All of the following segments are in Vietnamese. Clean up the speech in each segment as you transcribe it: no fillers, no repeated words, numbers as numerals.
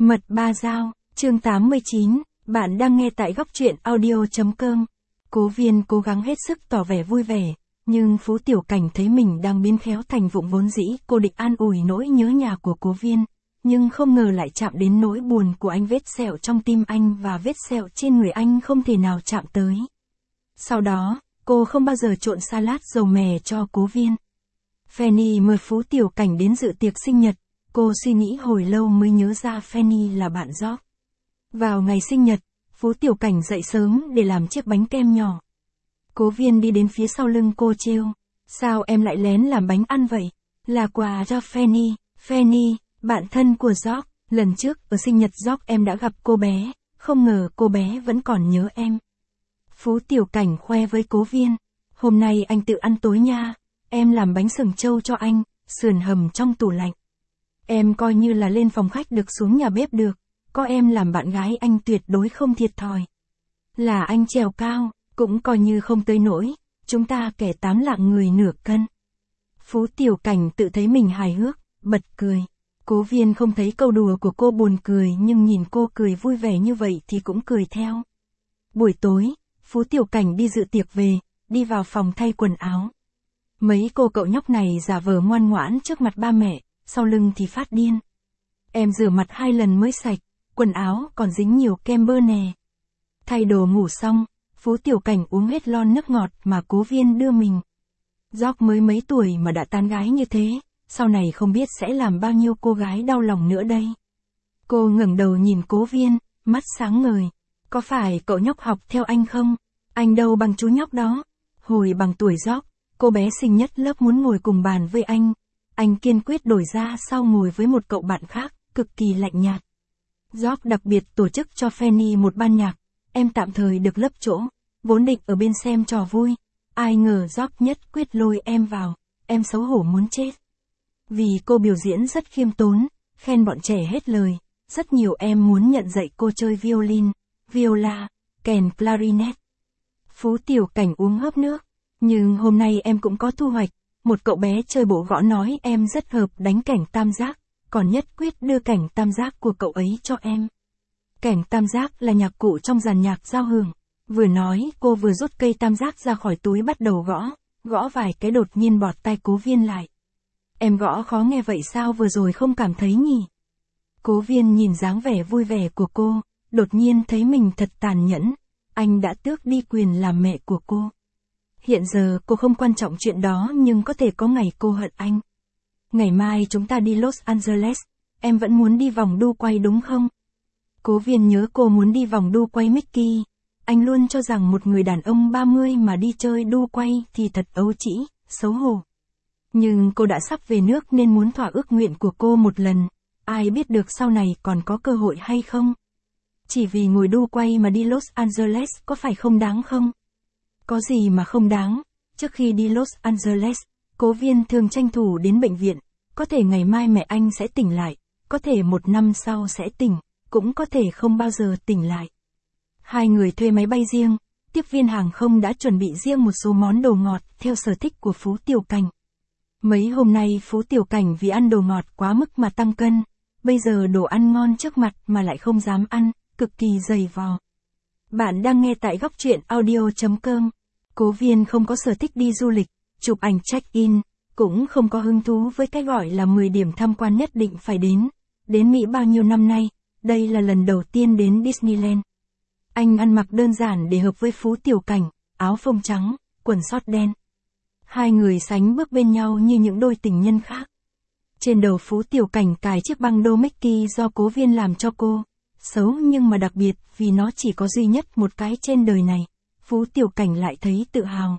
Mật ba dao, chương 89, bạn đang nghe tại góc truyện audio.com. Cố Viên cố gắng hết sức tỏ vẻ vui vẻ, nhưng Phú Tiểu Cảnh thấy mình đang biến khéo thành vụng vốn dĩ. Cô định an ủi nỗi nhớ nhà của Cố Viên, nhưng không ngờ lại chạm đến nỗi buồn của anh. Vết sẹo trong tim anh và vết sẹo trên người anh không thể nào chạm tới. Sau đó, cô không bao giờ trộn salad dầu mè cho Cố Viên. Fanny mời Phú Tiểu Cảnh đến dự tiệc sinh nhật. Cô suy nghĩ hồi lâu mới nhớ ra Fanny là bạn George. Vào ngày sinh nhật, Phú Tiểu Cảnh dậy sớm để làm chiếc bánh kem nhỏ. Cố Viên đi đến phía sau lưng cô trêu. Sao em lại lén làm bánh ăn vậy? Là quà cho Fanny. Fanny, bạn thân của George. Lần trước ở sinh nhật George em đã gặp cô bé, không ngờ cô bé vẫn còn nhớ em. Phú Tiểu Cảnh khoe với Cố Viên. Hôm nay anh tự ăn tối nha. Em làm bánh sừng trâu cho anh, sườn hầm trong tủ lạnh. Em coi như là lên phòng khách được xuống nhà bếp được, có em làm bạn gái anh tuyệt đối không thiệt thòi. Là anh trèo cao, cũng coi như không tới nỗi, chúng ta kẻ 8 lạng người nửa cân. Phú Tiểu Cảnh tự thấy mình hài hước, bật cười. Cố Viên không thấy câu đùa của cô buồn cười nhưng nhìn cô cười vui vẻ như vậy thì cũng cười theo. Buổi tối, Phú Tiểu Cảnh đi dự tiệc về, đi vào phòng thay quần áo. Mấy cô cậu nhóc này giả vờ ngoan ngoãn trước mặt ba mẹ, sau lưng thì phát điên. Em rửa mặt 2 lần mới sạch, quần áo còn dính nhiều kem bơ nè. Thay đồ ngủ xong, Phú Tiểu Cảnh uống hết lon nước ngọt mà Cố Viên đưa mình. George mới mấy tuổi mà đã tán gái như thế, sau này không biết sẽ làm bao nhiêu cô gái đau lòng nữa đây. Cô ngẩng đầu nhìn Cố Viên, mắt sáng ngời. Có phải cậu nhóc học theo anh không? Anh đâu bằng chú nhóc đó. Hồi bằng tuổi George, cô bé xinh nhất lớp muốn ngồi cùng bàn với anh. Anh kiên quyết đổi ra sau ngồi với một cậu bạn khác, cực kỳ lạnh nhạt. George đặc biệt tổ chức cho Fanny một ban nhạc, em tạm thời được lấp chỗ, vốn định ở bên xem trò vui. Ai ngờ George nhất quyết lôi em vào, em xấu hổ muốn chết. Vì cô biểu diễn rất khiêm tốn, khen bọn trẻ hết lời, rất nhiều em muốn nhận dạy cô chơi violin, viola, kèn clarinet. Phú Tiểu Cảnh uống hớp nước, nhưng hôm nay em cũng có thu hoạch. Một cậu bé chơi bộ gõ nói em rất hợp đánh cảnh tam giác, còn nhất quyết đưa cảnh tam giác của cậu ấy cho em. Cảnh tam giác là nhạc cụ trong dàn nhạc giao hưởng. Vừa nói cô vừa rút cây tam giác ra khỏi túi bắt đầu gõ vài cái đột nhiên bọt tai Cố Viên lại. Em gõ khó nghe vậy sao vừa rồi không cảm thấy nhỉ? Cố Viên nhìn dáng vẻ vui vẻ của cô, đột nhiên thấy mình thật tàn nhẫn. Anh đã tước đi quyền làm mẹ của cô. Hiện giờ cô không quan trọng chuyện đó nhưng có thể có ngày cô hận anh. Ngày mai chúng ta đi Los Angeles, em vẫn muốn đi vòng đu quay đúng không? Cố Viên nhớ cô muốn đi vòng đu quay Mickey. Anh luôn cho rằng một người đàn ông 30 mà đi chơi đu quay thì thật ấu trĩ, xấu hổ. Nhưng cô đã sắp về nước nên muốn thỏa ước nguyện của cô một lần. Ai biết được sau này còn có cơ hội hay không? Chỉ vì ngồi đu quay mà đi Los Angeles có phải không đáng không? Có gì mà không đáng, trước khi đi Los Angeles, Cố Viên thường tranh thủ đến bệnh viện, có thể ngày mai mẹ anh sẽ tỉnh lại, có thể 1 năm sau sẽ tỉnh, cũng có thể không bao giờ tỉnh lại. Hai người thuê máy bay riêng, tiếp viên hàng không đã chuẩn bị riêng một số món đồ ngọt theo sở thích của Phú Tiểu Cảnh. Mấy hôm nay Phú Tiểu Cảnh vì ăn đồ ngọt quá mức mà tăng cân, bây giờ đồ ăn ngon trước mặt mà lại không dám ăn, cực kỳ dày vò. Bạn đang nghe tại góc truyện audio.com. Cố Viên không có sở thích đi du lịch, chụp ảnh check-in, cũng không có hứng thú với cái gọi là 10 điểm tham quan nhất định phải đến. Đến Mỹ bao nhiêu năm nay, đây là lần đầu tiên đến Disneyland. Anh ăn mặc đơn giản để hợp với Phú Tiểu Cảnh, áo phông trắng, quần sót đen. Hai người sánh bước bên nhau như những đôi tình nhân khác. Trên đầu Phú Tiểu Cảnh cài chiếc băng đô Mickey do Cố Viên làm cho cô. Xấu nhưng mà đặc biệt vì nó chỉ có duy nhất một cái trên đời này. Phú Tiểu Cảnh lại thấy tự hào.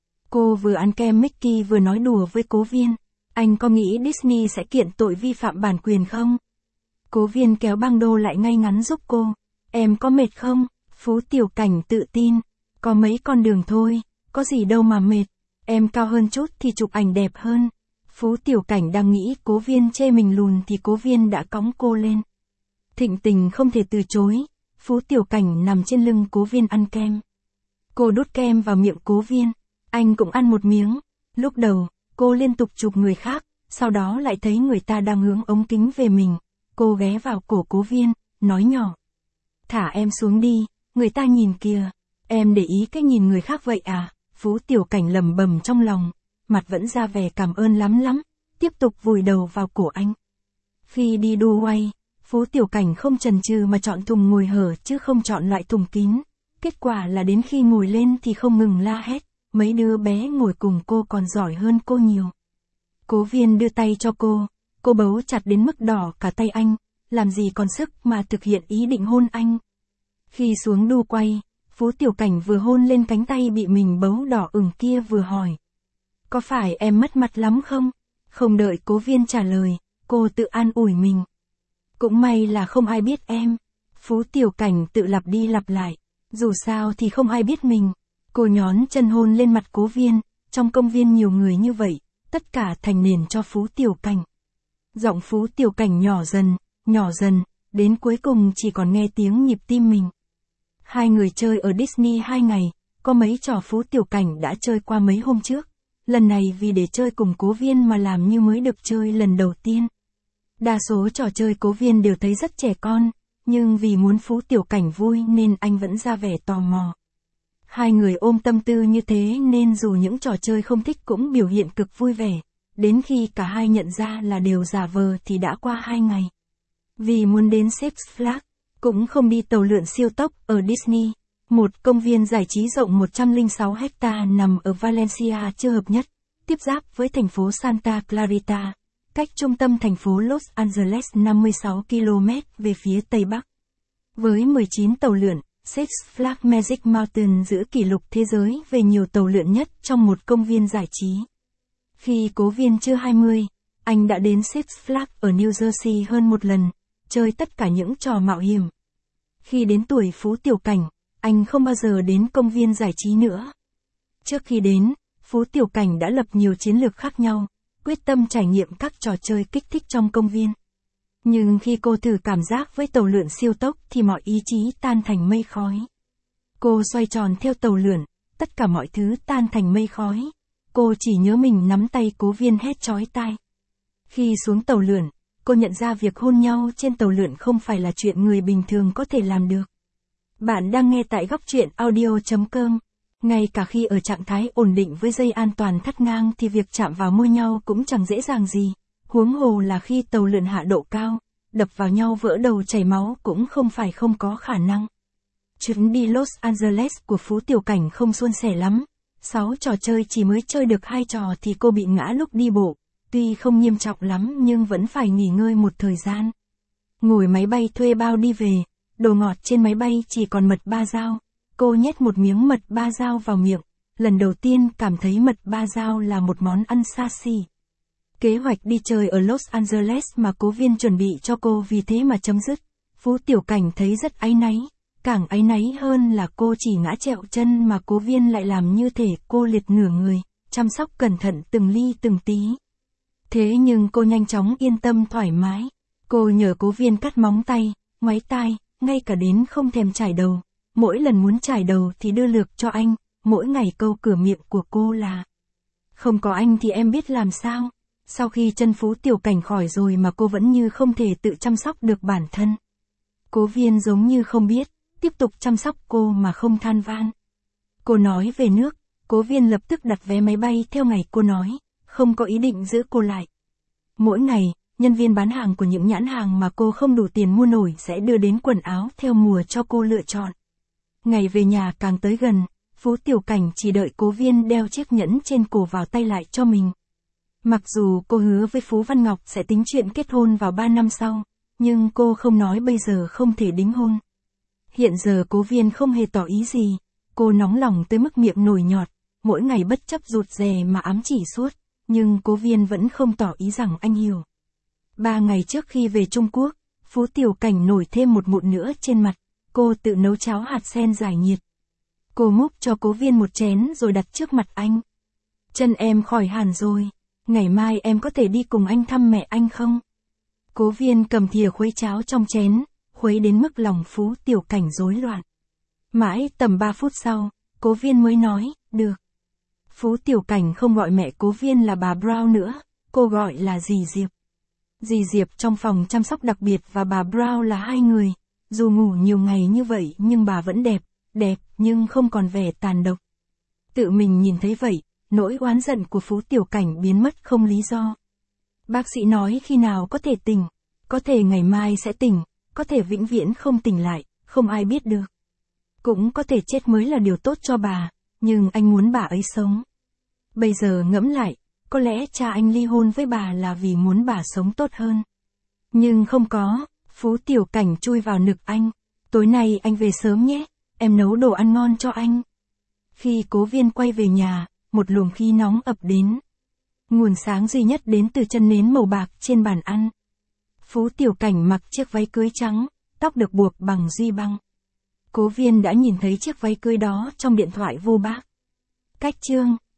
Cô vừa ăn kem Mickey vừa nói đùa với Cố Viên. Anh có nghĩ Disney sẽ kiện tội vi phạm bản quyền không? Cố Viên kéo băng đô lại ngay ngắn giúp cô. Em có mệt không? Phú Tiểu Cảnh tự tin. Có mấy con đường thôi, có gì đâu mà mệt. Em cao hơn chút thì chụp ảnh đẹp hơn. Phú Tiểu Cảnh đang nghĩ Cố Viên chê mình lùn thì Cố Viên đã cõng cô lên. Thịnh tình không thể từ chối. Phú Tiểu Cảnh nằm trên lưng Cố Viên ăn kem. Cô đút kem vào miệng Cố Viên. Anh cũng ăn một miếng. Lúc đầu, cô liên tục chụp người khác, sau đó lại thấy người ta đang hướng ống kính về mình. Cô ghé vào cổ Cố Viên, nói nhỏ. Thả em xuống đi, người ta nhìn kìa. Em để ý cái nhìn người khác vậy à? Phú Tiểu Cảnh lẩm bẩm trong lòng, mặt vẫn ra vẻ cảm ơn lắm, tiếp tục vùi đầu vào cổ anh. Khi đi đu quay, Phú Tiểu Cảnh không chần chừ mà chọn thùng ngồi hở chứ không chọn loại thùng kín. Kết quả là đến khi ngồi lên thì không ngừng la hét, mấy đứa bé ngồi cùng cô còn giỏi hơn cô nhiều. Cố Viên đưa tay cho cô bấu chặt đến mức đỏ cả tay anh, làm gì còn sức mà thực hiện ý định hôn anh. Khi xuống đu quay, Phú Tiểu Cảnh vừa hôn lên cánh tay bị mình bấu đỏ ửng kia vừa hỏi. Có phải em mất mặt lắm không? Không đợi Cố Viên trả lời, cô tự an ủi mình. Cũng may là không ai biết em. Phú Tiểu Cảnh tự lặp đi lặp lại. Dù sao thì không ai biết mình. Cô nhón chân hôn lên mặt Cố Viên, trong công viên nhiều người như vậy, tất cả thành nền cho Phú Tiểu Cảnh. Giọng Phú Tiểu Cảnh nhỏ dần, đến cuối cùng chỉ còn nghe tiếng nhịp tim mình. Hai người chơi ở Disney 2 ngày, có mấy trò Phú Tiểu Cảnh đã chơi qua mấy hôm trước. Lần này vì để chơi cùng Cố Viên mà làm như mới được chơi lần đầu tiên. Đa số trò chơi Cố Viên đều thấy rất trẻ con, nhưng vì muốn Phú Tiểu Cảnh vui nên anh vẫn ra vẻ tò mò. Hai người ôm tâm tư như thế nên dù những trò chơi không thích cũng biểu hiện cực vui vẻ. Đến khi cả hai nhận ra là đều giả vờ thì đã qua 2 ngày. Vì muốn đến Six Flags, cũng không đi tàu lượn siêu tốc ở Disney, một công viên giải trí rộng 106 hecta nằm ở Valencia chưa hợp nhất, tiếp giáp với thành phố Santa Clarita, cách trung tâm thành phố Los Angeles 56 km về phía tây bắc. Với 19 tàu lượn, Six Flags Magic Mountain giữ kỷ lục thế giới về nhiều tàu lượn nhất trong một công viên giải trí. Khi Cố Viên chưa 20, anh đã đến Six Flags ở New Jersey hơn một lần, chơi tất cả những trò mạo hiểm. Khi đến tuổi Phú Tiểu Cảnh, anh không bao giờ đến công viên giải trí nữa. Trước khi đến, Phú Tiểu Cảnh đã lập nhiều chiến lược khác nhau, quyết tâm trải nghiệm các trò chơi kích thích trong công viên. Nhưng khi cô thử cảm giác với tàu lượn siêu tốc thì mọi ý chí tan thành mây khói. Cô xoay tròn theo tàu lượn, tất cả mọi thứ tan thành mây khói. Cô chỉ nhớ mình nắm tay Cố Viên hét chói tai. Khi xuống tàu lượn, cô nhận ra việc hôn nhau trên tàu lượn không phải là chuyện người bình thường có thể làm được. Bạn đang nghe tại Góc Truyện Audio.com. Ngay cả khi ở trạng thái ổn định với dây an toàn thắt ngang thì việc chạm vào môi nhau cũng chẳng dễ dàng gì. Huống hồ là khi tàu lượn hạ độ cao, đập vào nhau vỡ đầu chảy máu cũng không phải không có khả năng. Chuyến đi Los Angeles của Phú Tiểu Cảnh không suôn sẻ lắm. 6 trò chơi chỉ mới chơi được 2 trò thì cô bị ngã lúc đi bộ. Tuy không nghiêm trọng lắm nhưng vẫn phải nghỉ ngơi một thời gian. Ngồi máy bay thuê bao đi về, đồ ngọt trên máy bay chỉ còn mật ba dao. Cô nhét một miếng mật ba dao vào miệng, lần đầu tiên cảm thấy mật ba dao là một món ăn xa xỉ. Kế hoạch đi chơi ở Los Angeles mà Cố Viên chuẩn bị cho cô vì thế mà chấm dứt. Phú Tiểu Cảnh thấy rất áy náy. Càng áy náy hơn là cô chỉ ngã trẹo chân mà Cố Viên lại làm như thể cô liệt nửa người, chăm sóc cẩn thận từng ly từng tí. Thế nhưng cô nhanh chóng yên tâm thoải mái. Cô nhờ Cố Viên cắt móng tay, ngoáy tai, ngay cả đến không thèm chải đầu. Mỗi lần muốn chải đầu thì đưa lược cho anh, mỗi ngày câu cửa miệng của cô là: không có anh thì em biết làm sao. Sau khi chân Phú Tiểu Cảnh khỏi rồi mà cô vẫn như không thể tự chăm sóc được bản thân. Cố Viên giống như không biết, tiếp tục chăm sóc cô mà không than van. Cô nói về nước, Cố Viên lập tức đặt vé máy bay theo ngày cô nói, không có ý định giữ cô lại. Mỗi ngày, nhân viên bán hàng của những nhãn hàng mà cô không đủ tiền mua nổi sẽ đưa đến quần áo theo mùa cho cô lựa chọn. Ngày về nhà càng tới gần, Phú Tiểu Cảnh chỉ đợi Cố Viên đeo chiếc nhẫn trên cổ vào tay lại cho mình. Mặc dù cô hứa với Phú Văn Ngọc sẽ tính chuyện kết hôn vào 3 năm sau, nhưng cô không nói bây giờ không thể đính hôn. Hiện giờ Cố Viên không hề tỏ ý gì, cô nóng lòng tới mức miệng nổi nhọt, mỗi ngày bất chấp rụt rè mà ám chỉ suốt, nhưng Cố Viên vẫn không tỏ ý rằng anh hiểu. 3 ngày trước khi về Trung Quốc, Phú Tiểu Cảnh nổi thêm một mụn nữa trên mặt, cô tự nấu cháo hạt sen giải nhiệt. Cô múc cho Cố Viên một chén rồi đặt trước mặt anh. Chân em khỏi hẳn rồi, ngày mai em có thể đi cùng anh thăm mẹ anh không? Cố Viên cầm thìa khuấy cháo trong chén, khuấy đến mức lòng Phú Tiểu Cảnh rối loạn. Mãi tầm 3 phút sau, Cố Viên mới nói, được. Phú Tiểu Cảnh không gọi mẹ Cố Viên là bà Brown nữa, cô gọi là dì Diệp. Dì Diệp trong phòng chăm sóc đặc biệt và bà Brown là hai người. Dù ngủ nhiều ngày như vậy nhưng bà vẫn đẹp nhưng không còn vẻ tàn độc. Tự mình nhìn thấy vậy, nỗi oán giận của Phú Tiểu Cảnh biến mất không lý do. Bác sĩ nói khi nào có thể tỉnh, có thể ngày mai sẽ tỉnh, có thể vĩnh viễn không tỉnh lại, không ai biết được. Cũng có thể chết mới là điều tốt cho bà, nhưng anh muốn bà ấy sống. Bây giờ ngẫm lại, có lẽ cha anh ly hôn với bà là vì muốn bà sống tốt hơn. Nhưng không có, Phú Tiểu Cảnh chui vào ngực anh. Tối nay anh về sớm nhé, em nấu đồ ăn ngon cho anh. Khi Cố Viên quay về nhà, một luồng khí nóng ập đến. Nguồn sáng duy nhất đến từ chân nến màu bạc trên bàn ăn. Phú Tiểu Cảnh mặc chiếc váy cưới trắng, tóc được buộc bằng duy băng. Cố Viên đã nhìn thấy chiếc váy cưới đó trong điện thoại vô bác. Cách chương